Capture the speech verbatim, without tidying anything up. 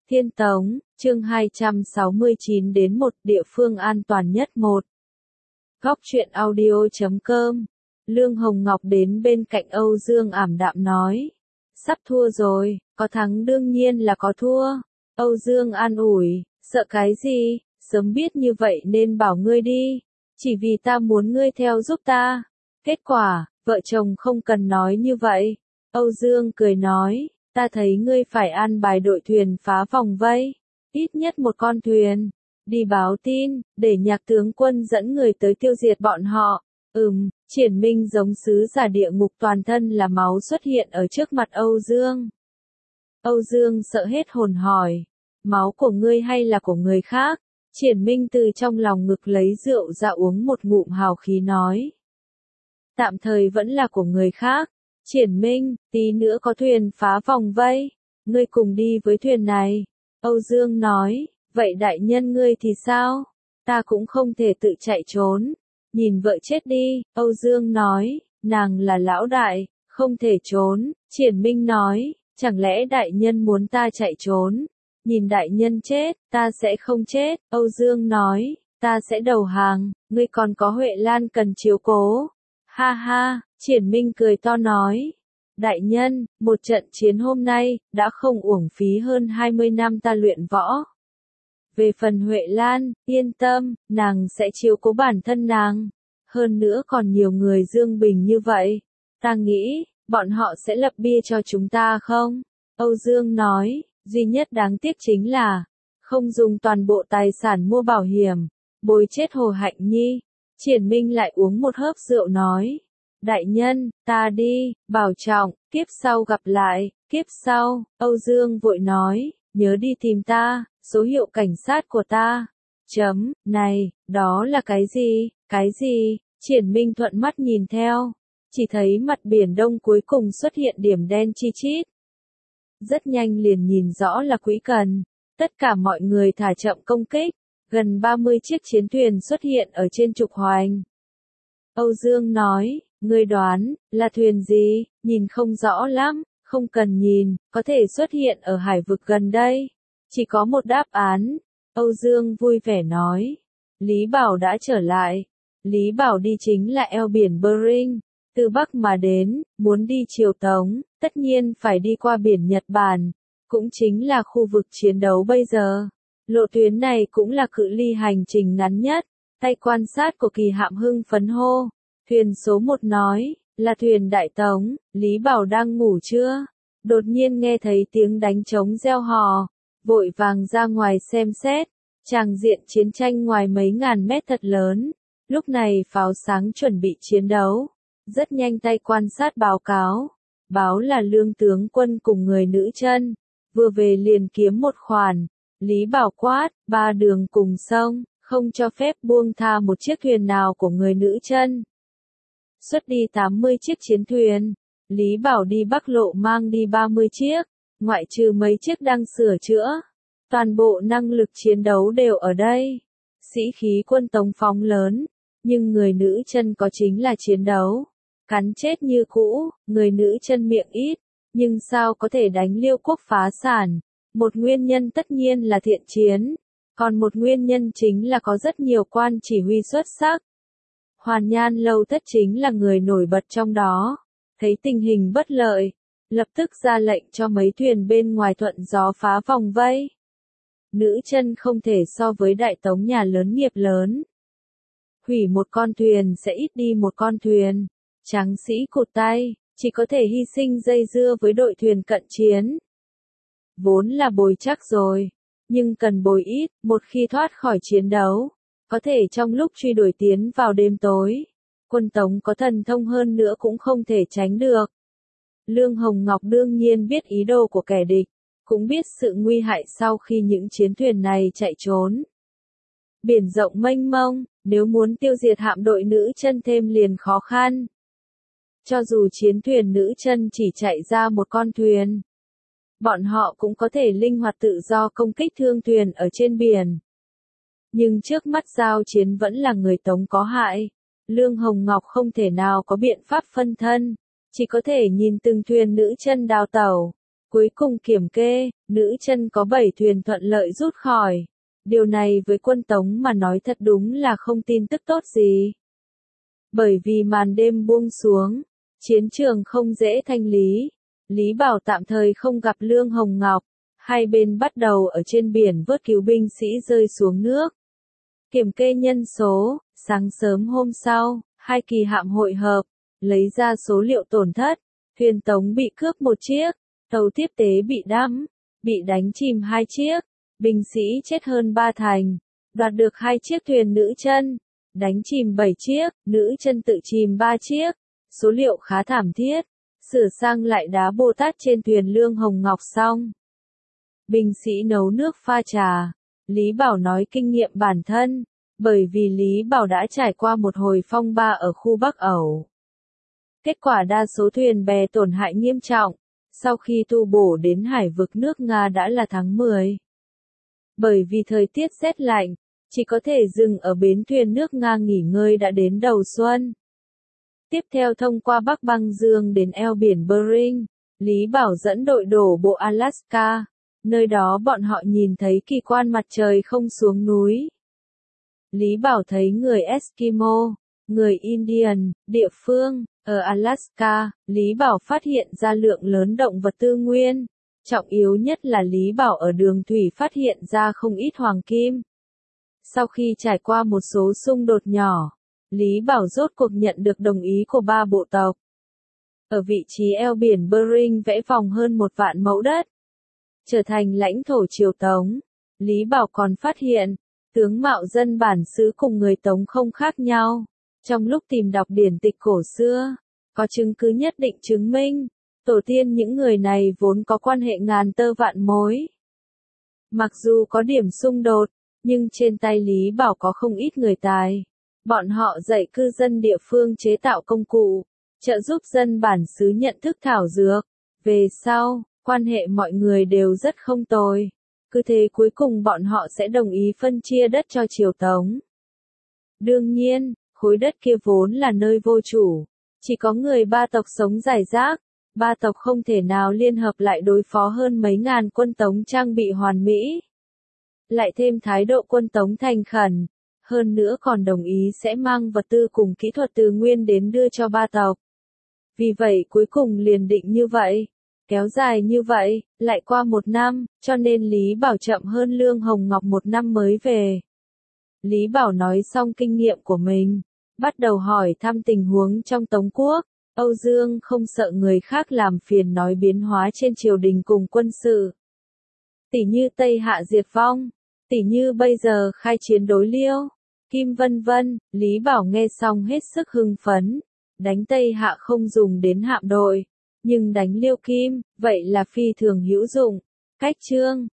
Thiên Tống, chương hai trăm sáu mươi chín đến một địa phương an toàn nhất một. Góc truyện audio chấm com. Lương Hồng Ngọc đến bên cạnh Âu Dương ảm đạm nói. Sắp thua rồi, có thắng đương nhiên là có thua. Âu Dương an ủi, sợ cái gì, sớm biết như vậy nên bảo ngươi đi. Chỉ vì ta muốn ngươi theo giúp ta. Kết quả, vợ chồng không cần nói như vậy. Âu Dương cười nói. Ta thấy ngươi phải an bài đội thuyền phá vòng vây, ít nhất một con thuyền, đi báo tin, để Nhạc tướng quân dẫn người tới tiêu diệt bọn họ. Ừm, Triển Minh giống sứ giả địa ngục toàn thân là máu xuất hiện ở trước mặt Âu Dương. Âu Dương sợ hết hồn hỏi, máu của ngươi hay là của người khác? Triển Minh từ trong lòng ngực lấy rượu ra uống một ngụm hào khí nói. Tạm thời vẫn là của người khác. Triển Minh, tí nữa có thuyền phá vòng vây, ngươi cùng đi với thuyền này. Âu Dương nói, vậy đại nhân ngươi thì sao? Ta cũng không thể tự chạy trốn. Nhìn vợ chết đi, Âu Dương nói, nàng là lão đại, không thể trốn. Triển Minh nói, chẳng lẽ đại nhân muốn ta chạy trốn? Nhìn đại nhân chết, ta sẽ không chết. Âu Dương nói, ta sẽ đầu hàng, ngươi còn có Huệ Lan cần chiếu cố. Ha ha, Triển Minh cười to nói. Đại nhân, một trận chiến hôm nay, đã không uổng phí hơn hai mươi năm ta luyện võ. Về phần Huệ Lan, yên tâm, nàng sẽ chiếu cố bản thân nàng. Hơn nữa còn nhiều người Dương Bình như vậy. Ta nghĩ, bọn họ sẽ lập bia cho chúng ta không? Âu Dương nói, duy nhất đáng tiếc chính là, không dùng toàn bộ tài sản mua bảo hiểm, bồi chết Hồ Hạnh Nhi. Triển Minh lại uống một hớp rượu nói. Đại nhân, ta đi, bảo trọng, kiếp sau gặp lại, kiếp sau, Âu Dương vội nói, nhớ đi tìm ta, số hiệu cảnh sát của ta. Chấm, này, đó là cái gì, cái gì, Triển Minh thuận mắt nhìn theo, chỉ thấy mặt biển Đông cuối cùng xuất hiện điểm đen chi chít. Rất nhanh liền nhìn rõ là Quỹ Cần, tất cả mọi người thả chậm công kích, gần ba mươi chiếc chiến thuyền xuất hiện ở trên trục hoành. Âu Dương nói, ngươi đoán, là thuyền gì, nhìn không rõ lắm, không cần nhìn, có thể xuất hiện ở hải vực gần đây. Chỉ có một đáp án. Âu Dương vui vẻ nói. Lý Bảo đã trở lại. Lý Bảo đi chính là eo biển Bering. Từ Bắc mà đến, muốn đi Triều Tống, tất nhiên phải đi qua biển Nhật Bản. Cũng chính là khu vực chiến đấu bây giờ. Lộ tuyến này cũng là cự ly hành trình ngắn nhất. Tay quan sát của Kỳ Hạm hưng phấn hô. Thuyền số một nói, là thuyền Đại Tống, Lý Bảo đang ngủ chưa? Đột nhiên nghe thấy tiếng đánh trống reo hò, vội vàng ra ngoài xem xét, tràng diện chiến tranh ngoài mấy ngàn mét thật lớn, lúc này pháo sáng chuẩn bị chiến đấu, rất nhanh tay quan sát báo cáo, báo là Lương tướng quân cùng người nữ chân, vừa về liền kiếm một khoản, Lý Bảo quát, ba đường cùng sông, không cho phép buông tha một chiếc thuyền nào của người nữ chân. Xuất đi tám mươi chiếc chiến thuyền, Lý Bảo đi Bắc Lộ mang đi ba mươi chiếc, ngoại trừ mấy chiếc đang sửa chữa. Toàn bộ năng lực chiến đấu đều ở đây. Sĩ khí quân Tống phóng lớn, nhưng người nữ chân có chính là chiến đấu. Cắn chết như cũ, người nữ chân miệng ít, nhưng sao có thể đánh Liêu quốc phá sản. Một nguyên nhân tất nhiên là thiện chiến, còn một nguyên nhân chính là có rất nhiều quan chỉ huy xuất sắc. Hoàn Nhan Lâu Tất chính là người nổi bật trong đó, thấy tình hình bất lợi, lập tức ra lệnh cho mấy thuyền bên ngoài thuận gió phá vòng vây. Nữ chân không thể so với Đại Tống nhà lớn nghiệp lớn. Hủy một con thuyền sẽ ít đi một con thuyền, tráng sĩ cụt tay, chỉ có thể hy sinh dây dưa với đội thuyền cận chiến. Vốn là bồi chắc rồi, nhưng cần bồi ít, một khi thoát khỏi chiến đấu. Có thể trong lúc truy đuổi tiến vào đêm tối, quân Tống có thần thông hơn nữa cũng không thể tránh được. Lương Hồng Ngọc đương nhiên biết ý đồ của kẻ địch, cũng biết sự nguy hại sau khi những chiến thuyền này chạy trốn. Biển rộng mênh mông, nếu muốn tiêu diệt hạm đội nữ chân thêm liền khó khăn. Cho dù chiến thuyền nữ chân chỉ chạy ra một con thuyền, bọn họ cũng có thể linh hoạt tự do công kích thương thuyền ở trên biển. Nhưng trước mắt giao chiến vẫn là người Tống có hại. Lương Hồng Ngọc không thể nào có biện pháp phân thân, chỉ có thể nhìn từng thuyền nữ chân đào tẩu, Cuối cùng kiểm kê, nữ chân có bảy thuyền thuận lợi rút khỏi. Điều này với quân Tống mà nói thật đúng là không tin tức tốt gì. Bởi vì màn đêm buông xuống, chiến trường không dễ thanh lý. Lý Bảo tạm thời không gặp Lương Hồng Ngọc. Hai bên bắt đầu ở trên biển vớt cứu binh sĩ rơi xuống nước. Kiểm kê nhân số, sáng sớm hôm sau, hai kỳ hạm hội hợp, lấy ra số liệu tổn thất. Thuyền Tống bị cướp một chiếc, tàu tiếp tế bị đắm, bị đánh chìm hai chiếc, binh sĩ chết hơn ba thành, đoạt được hai chiếc thuyền nữ chân, đánh chìm bảy chiếc, nữ chân tự chìm ba chiếc. Số liệu khá thảm thiết, sửa sang lại đá Bồ Tát trên thuyền Lương Hồng Ngọc xong. Binh sĩ nấu nước pha trà, Lý Bảo nói kinh nghiệm bản thân, bởi vì Lý Bảo đã trải qua một hồi phong ba ở khu Bắc Ẩu. Kết quả đa số thuyền bè tổn hại nghiêm trọng, sau khi tu bổ đến hải vực nước Nga đã là tháng mười. Bởi vì thời tiết rét lạnh, chỉ có thể dừng ở bến thuyền nước Nga nghỉ ngơi đã đến đầu xuân. Tiếp theo thông qua Bắc Băng Dương đến eo biển Bering, Lý Bảo dẫn đội đổ bộ Alaska, nơi đó bọn họ nhìn thấy kỳ quan mặt trời không xuống núi. Lý Bảo thấy người Eskimo, người Indian, địa phương, ở Alaska, Lý Bảo phát hiện ra lượng lớn động vật tư nguyên. Trọng yếu nhất là Lý Bảo ở đường thủy phát hiện ra không ít hoàng kim. Sau khi trải qua một số xung đột nhỏ, Lý Bảo rốt cuộc nhận được đồng ý của ba bộ tộc. Ở vị trí eo biển Bering vẽ vòng hơn một vạn mẫu đất, trở thành lãnh thổ triều Tống. Lý Bảo còn phát hiện, tướng mạo dân bản xứ cùng người Tống không khác nhau. Trong lúc tìm đọc điển tịch cổ xưa, có chứng cứ nhất định chứng minh, tổ tiên những người này vốn có quan hệ ngàn tơ vạn mối. Mặc dù có điểm xung đột, nhưng trên tay Lý Bảo có không ít người tài. Bọn họ dạy cư dân địa phương chế tạo công cụ, trợ giúp dân bản xứ nhận thức thảo dược. Về sau, quan hệ mọi người đều rất không tồi. Cứ thế cuối cùng bọn họ sẽ đồng ý phân chia đất cho triều Tống. Đương nhiên, khối đất kia vốn là nơi vô chủ. Chỉ có người ba tộc sống rải rác. Ba tộc không thể nào liên hợp lại đối phó hơn mấy ngàn quân Tống trang bị hoàn mỹ. Lại thêm thái độ quân Tống thành khẩn. Hơn nữa còn đồng ý sẽ mang vật tư cùng kỹ thuật từ nguyên đến đưa cho ba tộc. Vì vậy cuối cùng liền định như vậy. Kéo dài như vậy, lại qua một năm, cho nên Lý Bảo chậm hơn Lương Hồng Ngọc một năm mới về. Lý Bảo nói xong kinh nghiệm của mình, bắt đầu hỏi thăm tình huống trong Tống quốc. Âu Dương không sợ người khác làm phiền nói biến hóa trên triều đình cùng quân sự. Tỷ như Tây Hạ diệt vong, tỷ như bây giờ khai chiến đối Liêu, Kim vân vân. Lý Bảo nghe xong hết sức hưng phấn. Đánh Tây Hạ không dùng đến hạm đội, nhưng đánh Liêu Kim, vậy là phi thường hữu dụng. Cách chương